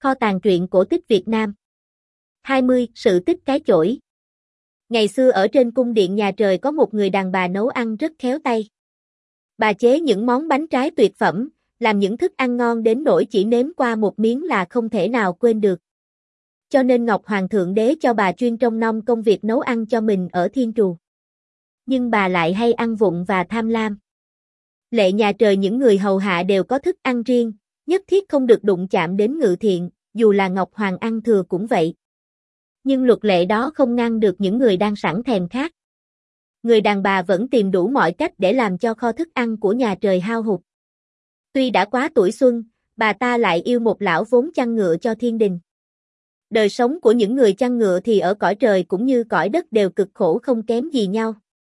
Kho tàng truyện cổ tích Việt Nam. 20. Sự tích cái chổi. Ngày xưa ở trên cung điện nhà trời có một người đàn bà nấu ăn rất khéo tay. Bà chế những món bánh trái tuyệt phẩm, làm những thức ăn ngon đến nỗi chỉ nếm qua một miếng là không thể nào quên được. Cho nên Ngọc Hoàng Thượng Đế cho bà chuyên trông nom công việc nấu ăn cho mình ở thiên trù. Nhưng bà lại hay ăn vụng và tham lam. Lệ nhà trời những người hầu hạ đều có thức ăn riêng, nhất thiết không được đụng chạm đến ngự thiện, dù là Ngọc Hoàng ăn thừa cũng vậy. Nhưng luật lệ đó không ngăn được những người đang sẵn thèm khát. Người đàn bà vẫn tìm đủ mọi cách để làm cho kho thức ăn của nhà trời hao hụt. Tuy đã quá tuổi xuân, bà ta lại yêu một lão vốn chăn ngựa cho thiên đình. Đời sống của những người chăn ngựa thì ở cõi trời cũng như cõi đất đều cực khổ không kém gì nhau.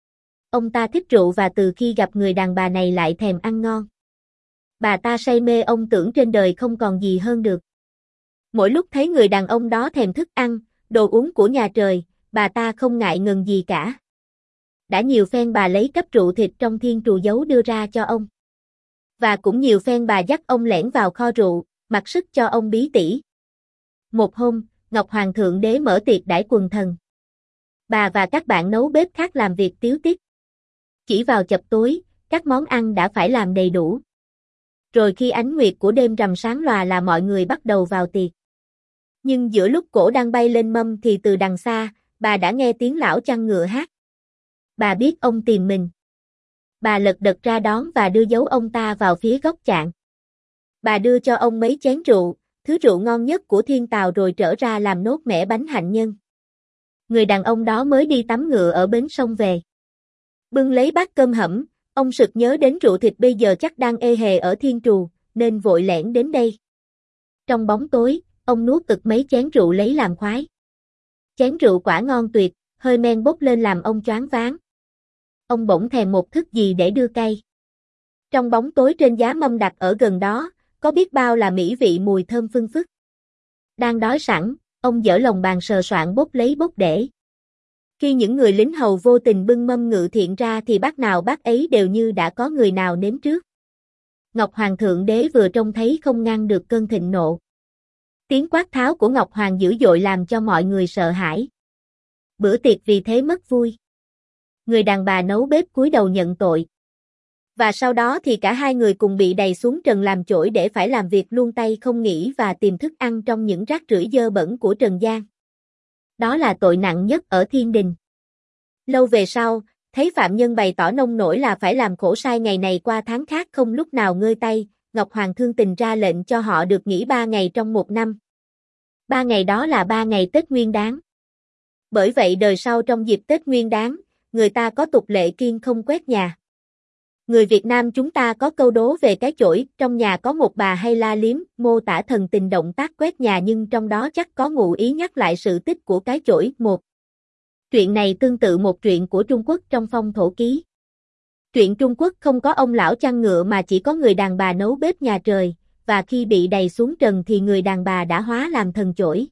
Ông ta thích rượu và từ khi gặp người đàn bà này lại thèm ăn ngon. Bà ta say mê ông tưởng trên đời không còn gì hơn được. Mỗi lúc thấy người đàn ông đó thèm thức ăn, đồ uống của nhà trời, bà ta không ngại ngần gì cả. Đã nhiều phen bà lấy cắp rượu thịt trong thiên trù giấu đưa ra cho ông. Và cũng nhiều phen bà dắt ông lẻn vào kho rượu, mặc sức cho ông bí tỉ. Một hôm, Ngọc Hoàng Thượng Đế mở tiệc đãi quần thần. Bà và các bạn nấu bếp khác làm việc tíu tít. Chỉ vào chập tối, các món ăn đã phải làm đầy đủ. Rồi khi ánh nguyệt của đêm rằm sáng lòa là mọi người bắt đầu vào tiệc. Nhưng giữa lúc cổ đang bay lên mâm thì từ đằng xa, bà đã nghe tiếng lão chăn ngựa hát. Bà biết ông tìm mình. Bà lật đật ra đón và đưa dấu ông ta vào phía góc chạn. Bà đưa cho ông mấy chén rượu, thứ rượu ngon nhất của thiên tào rồi trở ra làm nốt mẻ bánh hạnh nhân. Người đàn ông đó mới đi tắm ngựa ở bến sông về. Bưng lấy bát cơm hẩm, ông sực nhớ đến rượu thịt bây giờ chắc đang ê hề ở thiên trù, nên vội lẻn đến đây. Trong bóng tối, ông nuốt ực mấy chén rượu lấy làm khoái. Chén rượu quả ngon tuyệt, hơi men bốc lên làm ông choáng váng. Ông bỗng thèm một thức gì để đưa cay. Trong bóng tối trên giá mâm đặt ở gần đó, có biết bao là mỹ vị mùi thơm phưng phức. Đang đói sẵn, ông dở lòng bàn sờ soạng bốc lấy bốc để. Khi những người lính hầu vô tình bưng mâm ngự thiện ra thì bát nào bát ấy đều như đã có người nào nếm trước. Ngọc Hoàng Thượng Đế vừa trông thấy không ngăn được cơn thịnh nộ. Tiếng quát tháo của Ngọc Hoàng dữ dội làm cho mọi người sợ hãi. Bữa tiệc vì thế mất vui. Người đàn bà nấu bếp cúi đầu nhận tội. Và sau đó thì cả hai người cùng bị đày xuống trần làm chổi để phải làm việc luôn tay không nghỉ và tìm thức ăn trong những rác rưởi dơ bẩn của trần gian. Đó là tội nặng nhất ở thiên đình. Lâu về sau, thấy phạm nhân bày tỏ nông nổi là phải làm khổ sai ngày này qua tháng khác không lúc nào ngơi tay, Ngọc Hoàng thương tình ra lệnh cho họ được nghỉ 3 ngày trong một năm. 3 ngày đó là 3 ngày Tết Nguyên Đán. Bởi vậy đời sau trong dịp Tết Nguyên Đán, người ta có tục lệ kiêng không quét nhà. Người Việt Nam chúng ta có câu đố về cái chổi, trong nhà có một bà hay la liếm, mô tả thần tình động tác quét nhà nhưng trong đó chắc có ngụ ý nhắc lại sự tích của cái chổi. Một Truyện này tương tự một truyện của Trung Quốc trong Phong Thổ Ký. Truyện Trung Quốc không có ông lão chăn ngựa mà chỉ có người đàn bà nấu bếp nhà trời, và khi bị đày xuống trần thì người đàn bà đã hóa làm thần chổi.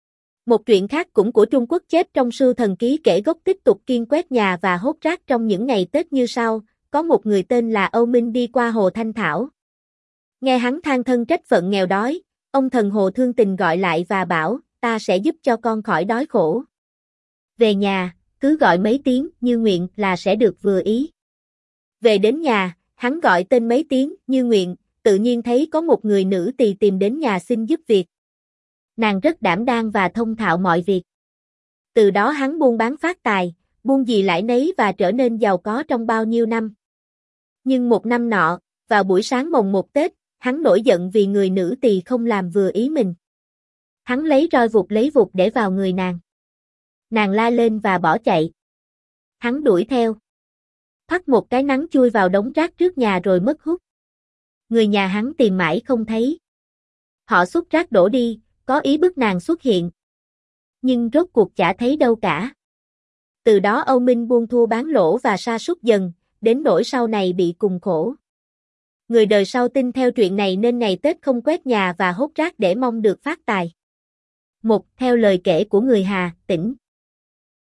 Một truyện khác cũng của Trung Quốc chép trong Sưu Thần Ký kể gốc tích tục kiêng quét nhà và hốt rác trong những ngày Tết như sau. Có một người tên là Âu Minh đi qua hồ Thanh Thảo. Nghe hắn than thân trách phận nghèo đói, ông thần hồ thương tình gọi lại và bảo, ta sẽ giúp cho con khỏi đói khổ. Về nhà, cứ gọi mấy tiếng như nguyện là sẽ được vừa ý. Về đến nhà, hắn gọi tên mấy tiếng như nguyện, tự nhiên thấy có một người nữ tỳ tìm đến nhà xin giúp việc. Nàng rất đảm đang và thông thạo mọi việc. Từ đó hắn buôn bán phát tài, buôn gì lãi nấy và trở nên giàu có trong bao nhiêu năm. Nhưng một năm nọ, vào buổi sáng mồng 1 Tết, hắn nổi giận vì người nữ tỳ không làm vừa ý mình. Hắn lấy roi lấy vụt để vào người nàng. Nàng la lên và bỏ chạy. Hắn đuổi theo. Thoắt một cái nắng chui vào đống rác trước nhà rồi mất hút. Người nhà hắn tìm mãi không thấy. Họ xúc rác đổ đi, có ý bức nàng xuất hiện. Nhưng rốt cuộc chả thấy đâu cả. Từ đó Âu Minh buôn thua bán lỗ và sa sút dần, đến nỗi sau này bị cùng khổ. Người đời sau tin theo chuyện này nên ngày Tết không quét nhà và hốt rác để mong được phát tài. Theo lời kể của người Hà Tĩnh.